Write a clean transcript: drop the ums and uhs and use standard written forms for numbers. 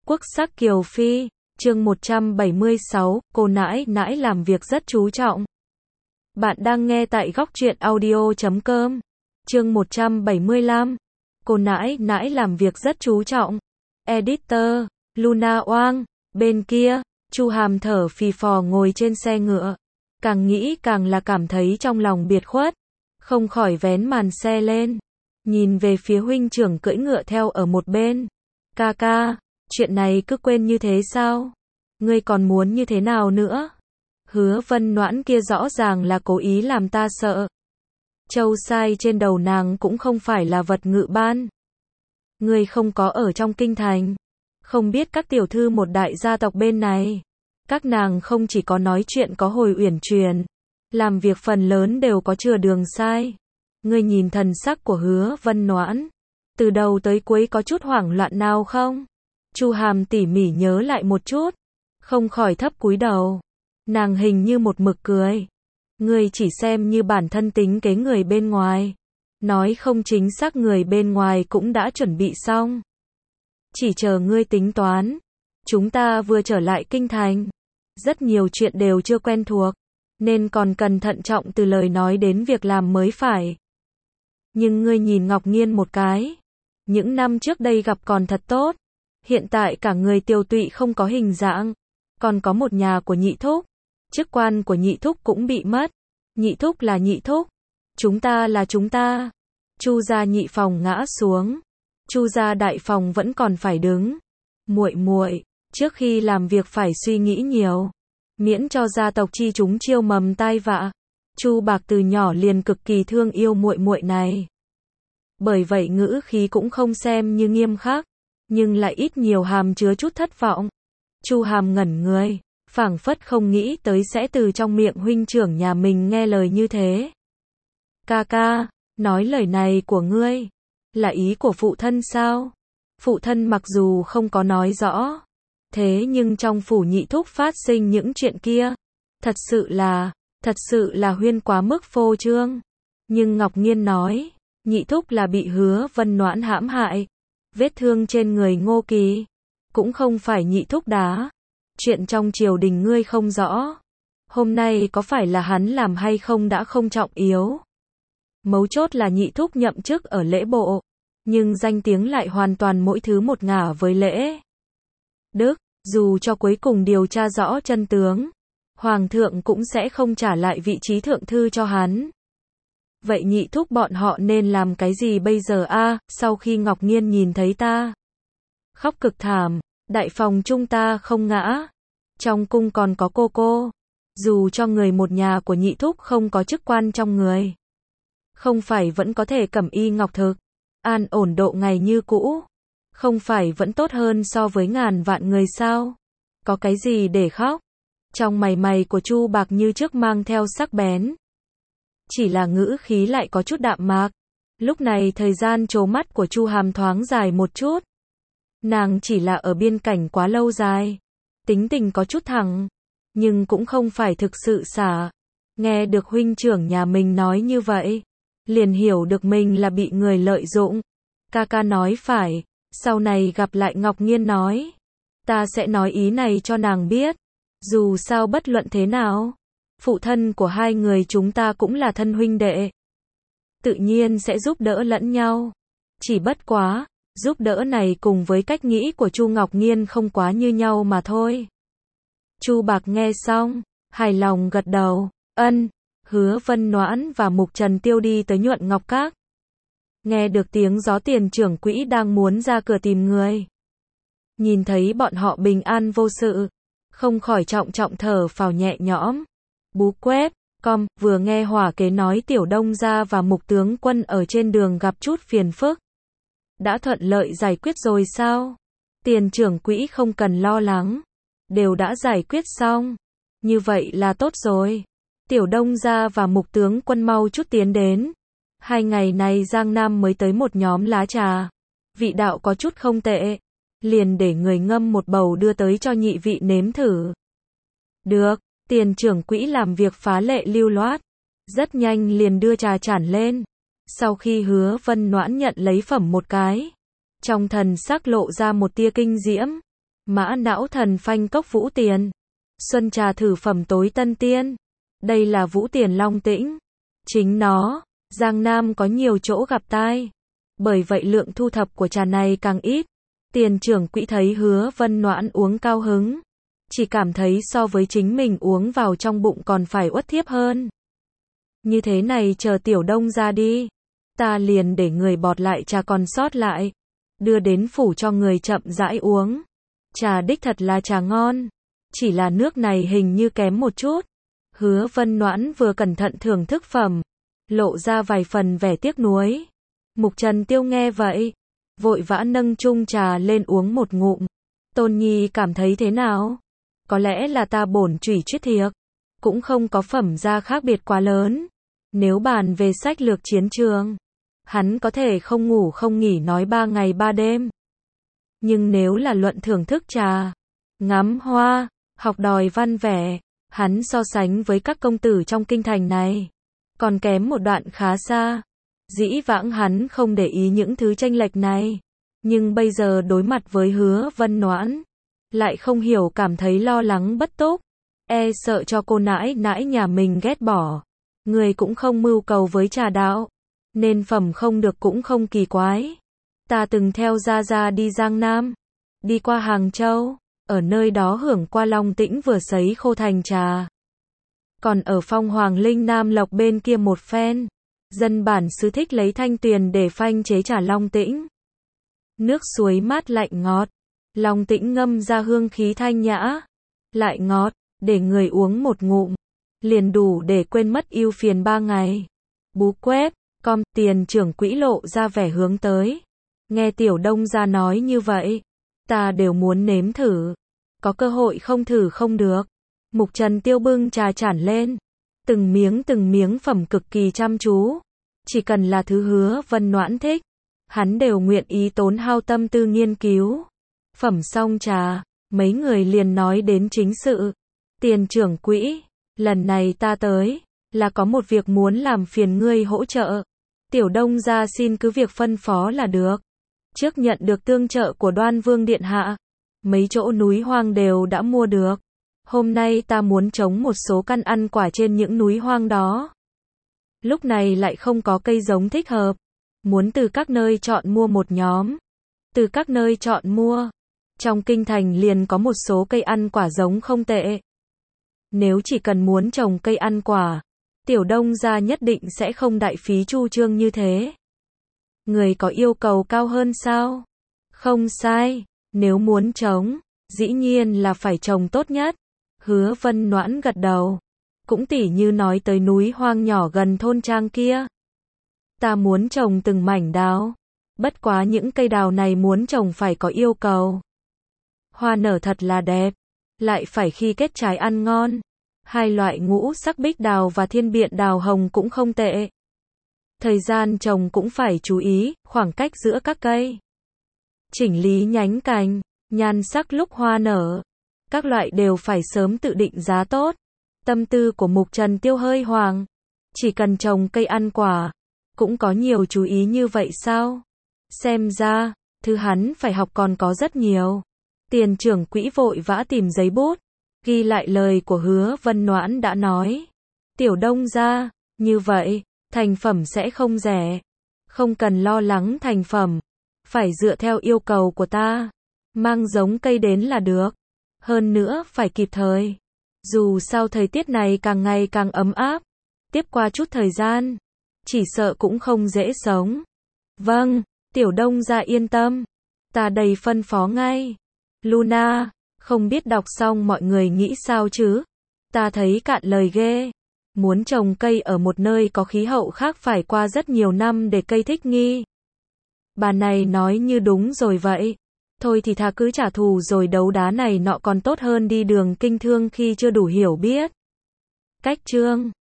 Quốc sắc Kiều Phi, chương 176, cô nãi nãi làm việc rất chú trọng. Bạn đang nghe tại góc truyện audio.com. Chương 175, cô nãi nãi làm việc rất chú trọng. Editor, Luna Oang, bên kia, Chu Hàm thở phì phò ngồi trên xe ngựa. Càng nghĩ càng là cảm thấy trong lòng biệt khuất. Không khỏi vén màn xe lên. Nhìn về phía huynh trưởng cưỡi ngựa theo ở một bên. Ca ca, chuyện này cứ quên như thế sao? Ngươi còn muốn như thế nào nữa? Hứa Vân Noãn kia rõ ràng là cố ý làm ta sợ. Châu sai trên đầu nàng cũng không phải là vật ngự ban. Ngươi không có ở trong kinh thành. Không biết các tiểu thư một đại gia tộc bên này. Các nàng không chỉ có nói chuyện có hồi uyển chuyển. Làm việc phần lớn đều có chừa đường sai. Ngươi nhìn thần sắc của Hứa Vân Noãn. Từ đầu tới cuối có chút hoảng loạn nào không? Chu Hàm tỉ mỉ nhớ lại một chút. Không khỏi thấp cúi đầu. Nàng hình như một mực cười. Ngươi chỉ xem như bản thân tính kế người bên ngoài. Nói không chính xác người bên ngoài cũng đã chuẩn bị xong. Chỉ chờ ngươi tính toán. Chúng ta vừa trở lại kinh thành. Rất nhiều chuyện đều chưa quen thuộc. Nên còn cần thận trọng từ lời nói đến việc làm mới phải. Nhưng ngươi nhìn Ngọc Nghiên một cái. Những năm trước đây gặp còn thật tốt. Hiện tại cả người tiêu tụy không có hình dạng. Còn có một nhà của nhị thúc. Chức quan của nhị thúc cũng bị mất. Nhị thúc là nhị thúc. Chúng ta là chúng ta. Chu gia nhị phòng ngã xuống. Chu gia đại phòng vẫn còn phải đứng. Muội muội, trước khi làm việc phải suy nghĩ nhiều. Miễn cho gia tộc chi chúng chiêu mầm tai vạ. Chu Bạc từ nhỏ liền cực kỳ thương yêu muội muội này. Bởi vậy ngữ khí cũng không xem như nghiêm khắc, nhưng lại ít nhiều hàm chứa chút thất vọng. Chu Hàm ngẩn người, phảng phất không nghĩ tới sẽ từ trong miệng huynh trưởng nhà mình nghe lời như thế. Ca ca, nói lời này của ngươi, là ý của phụ thân sao? Phụ thân mặc dù không có nói rõ, thế nhưng trong phủ nhị thúc phát sinh những chuyện kia, thật sự là huyên quá mức phô trương. Nhưng Ngọc Nghiên nói, nhị thúc là bị Hứa Vân Noãn hãm hại. Vết thương trên người Ngô Kỳ cũng không phải nhị thúc đá. Chuyện trong triều đình ngươi không rõ. Hôm nay có phải là hắn làm hay không đã không trọng yếu. Mấu chốt là nhị thúc nhậm chức ở lễ bộ. Nhưng danh tiếng lại hoàn toàn mỗi thứ một ngả với lễ đức. Dù cho cuối cùng điều tra rõ chân tướng, Hoàng thượng cũng sẽ không trả lại vị trí thượng thư cho hắn. Vậy nhị thúc bọn họ nên làm cái gì bây giờ a? Sau khi Ngọc Nghiên nhìn thấy ta khóc cực thảm, đại phòng chúng ta không ngã. Trong cung còn có cô. Dù cho người một nhà của nhị thúc không có chức quan trong người. Không phải vẫn có thể cẩm y ngọc thực, an ổn độ ngày như cũ. Không phải vẫn tốt hơn so với ngàn vạn người sao? Có cái gì để khóc? Trong mày của Chu Bạc như trước mang theo sắc bén. Chỉ là ngữ khí lại có chút đạm mạc. Lúc này thời gian trố mắt của Chu Hàm thoáng dài một chút. Nàng chỉ là ở biên cảnh quá lâu dài. Tính tình có chút thẳng. Nhưng cũng không phải thực sự xả. Nghe được huynh trưởng nhà mình nói như vậy. Liền hiểu được mình là bị người lợi dụng. Ca ca nói phải. Sau này gặp lại Ngọc Nghiên nói. Ta sẽ nói ý này cho nàng biết. Dù sao bất luận thế nào. Phụ thân của hai người chúng ta cũng là thân huynh đệ. Tự nhiên sẽ giúp đỡ lẫn nhau. Chỉ bất quá, giúp đỡ này cùng với cách nghĩ của Chu Ngọc Nghiên không quá như nhau mà thôi. Chu Bạc nghe xong, hài lòng gật đầu, ân. Hứa Vân Noãn và Mục Trần Tiêu đi tới Nhuận Ngọc Các. Nghe được tiếng gió tiền trưởng quỹ đang muốn ra cửa tìm người. Nhìn thấy bọn họ bình an vô sự, không khỏi trọng thở phào nhẹ nhõm. Bú quét, vừa nghe Hỏa Kế nói Tiểu Đông gia và Mục tướng quân ở trên đường gặp chút phiền phức. Đã thuận lợi giải quyết rồi sao? Tiền trưởng quỹ không cần lo lắng. Đều đã giải quyết xong. Như vậy là tốt rồi. Tiểu Đông gia và Mục tướng quân mau chút tiến đến. 2 ngày này Giang Nam mới tới một nhóm lá trà. Vị đạo có chút không tệ. Liền để người ngâm một bầu đưa tới cho nhị vị nếm thử. Được. Tiền trưởng quỹ làm việc phá lệ lưu loát. Rất nhanh liền đưa trà chản lên. Sau khi Hứa Vân Noãn nhận lấy phẩm một cái. Trong thần sắc lộ ra một tia kinh diễm. Mã não thần phanh cốc Vũ Tiền. Xuân trà thử phẩm tối tân tiên. Đây là Vũ Tiền Long Tĩnh. Chính nó, Giang Nam có nhiều chỗ gặp tai. Bởi vậy lượng thu thập của trà này càng ít. Tiền trưởng quỹ thấy Hứa Vân Noãn uống cao hứng. Chỉ cảm thấy so với chính mình uống vào trong bụng còn phải uất thiếp hơn. Như thế này chờ Tiểu Đông ra đi. Ta liền để người bọt lại trà còn sót lại. Đưa đến phủ cho người chậm rãi uống. Trà đích thật là trà ngon. Chỉ là nước này hình như kém một chút. Hứa Vân Noãn vừa cẩn thận thưởng thức phẩm. Lộ ra vài phần vẻ tiếc nuối. Mục Trần Tiêu nghe vậy. Vội vã nâng chung trà lên uống một ngụm. Tôn Nhi cảm thấy thế nào? Có lẽ là ta bổn chủy chuyết thiệt. Cũng không có phẩm ra khác biệt quá lớn. Nếu bàn về sách lược chiến trường. Hắn có thể không ngủ không nghỉ nói 3 ngày 3 đêm. Nhưng nếu là luận thưởng thức trà, ngắm hoa, học đòi văn vẻ, hắn so sánh với các công tử trong kinh thành này, còn kém một đoạn khá xa. Dĩ vãng hắn không để ý những thứ chênh lệch này, nhưng bây giờ đối mặt với Hứa Vân Noãn, lại không hiểu cảm thấy lo lắng bất túc, e sợ cho cô nãi nãi nhà mình ghét bỏ. Người cũng không mưu cầu với trà đạo, nên phẩm không được cũng không kỳ quái. Ta từng theo Gia Gia đi Giang Nam, đi qua Hàng Châu, ở nơi đó hưởng qua Long Tĩnh vừa sấy khô thành trà. Còn ở Phong Hoàng Linh Nam Lộc bên kia một phen, dân bản xứ thích lấy thanh tuyền để phanh chế trà Long Tĩnh. Nước suối mát lạnh ngọt, Long Tĩnh ngâm ra hương khí thanh nhã, lại ngọt, để người uống một ngụm, liền đủ để quên mất ưu phiền 3 ngày. Bú quét, Tiền trưởng quỹ lộ ra vẻ hướng tới. Nghe Tiểu Đông ra nói như vậy, ta đều muốn nếm thử. Có cơ hội không thử không được. Mục Trần Tiêu bưng trà chản lên. Từng miếng phẩm cực kỳ chăm chú. Chỉ cần là thứ Hứa Vân Noãn thích, hắn đều nguyện ý tốn hao tâm tư nghiên cứu. Phẩm xong trà, mấy người liền nói đến chính sự. Tiền trưởng quỹ, lần này ta tới, là có một việc muốn làm phiền ngươi hỗ trợ. Tiểu Đông gia xin cứ việc phân phó là được. Trước nhận được tương trợ của Đoan Vương Điện Hạ, mấy chỗ núi hoang đều đã mua được. Hôm nay ta muốn trồng một số căn ăn quả trên những núi hoang đó. Lúc này lại không có cây giống thích hợp. Muốn từ các nơi chọn mua một nhóm. Từ các nơi chọn mua. Trong kinh thành liền có một số cây ăn quả giống không tệ. Nếu chỉ cần muốn trồng cây ăn quả, Tiểu Đông gia nhất định sẽ không đại phí chu trương như thế. Người có yêu cầu cao hơn sao? Không sai, nếu muốn trồng, dĩ nhiên là phải trồng tốt nhất. Hứa Vân Noãn gật đầu. Cũng tỉ như nói tới núi hoang nhỏ gần thôn trang kia. Ta muốn trồng từng mảnh đào. Bất quá những cây đào này muốn trồng phải có yêu cầu. Hoa nở thật là đẹp, lại phải khi kết trái ăn ngon. Hai loại ngũ sắc bích đào và thiên biện đào hồng cũng không tệ. Thời gian trồng cũng phải chú ý, khoảng cách giữa các cây. Chỉnh lý nhánh cành, nhan sắc lúc hoa nở. Các loại đều phải sớm tự định giá tốt. Tâm tư của Mục Trần Tiêu hơi hoàng. Chỉ cần trồng cây ăn quả, cũng có nhiều chú ý như vậy sao? Xem ra, thứ hắn phải học còn có rất nhiều. Tiền trưởng quỹ vội vã tìm giấy bút, ghi lại lời của Hứa Vân Noãn đã nói. Tiểu Đông gia, như vậy, thành phẩm sẽ không rẻ. Không cần lo lắng thành phẩm. Phải dựa theo yêu cầu của ta. Mang giống cây đến là được. Hơn nữa phải kịp thời. Dù sao thời tiết này càng ngày càng ấm áp. Tiếp qua chút thời gian, chỉ sợ cũng không dễ sống. Vâng, Tiểu Đông gia yên tâm. Ta đầy phân phó ngay. Luna, không biết đọc xong mọi người nghĩ sao chứ? Ta thấy cạn lời ghê. Muốn trồng cây ở một nơi có khí hậu khác phải qua rất nhiều năm để cây thích nghi. Bà này nói như đúng rồi vậy. Thôi thì thà cứ trả thù rồi đấu đá này nọ còn tốt hơn đi đường kinh thương khi chưa đủ hiểu biết. Cách chương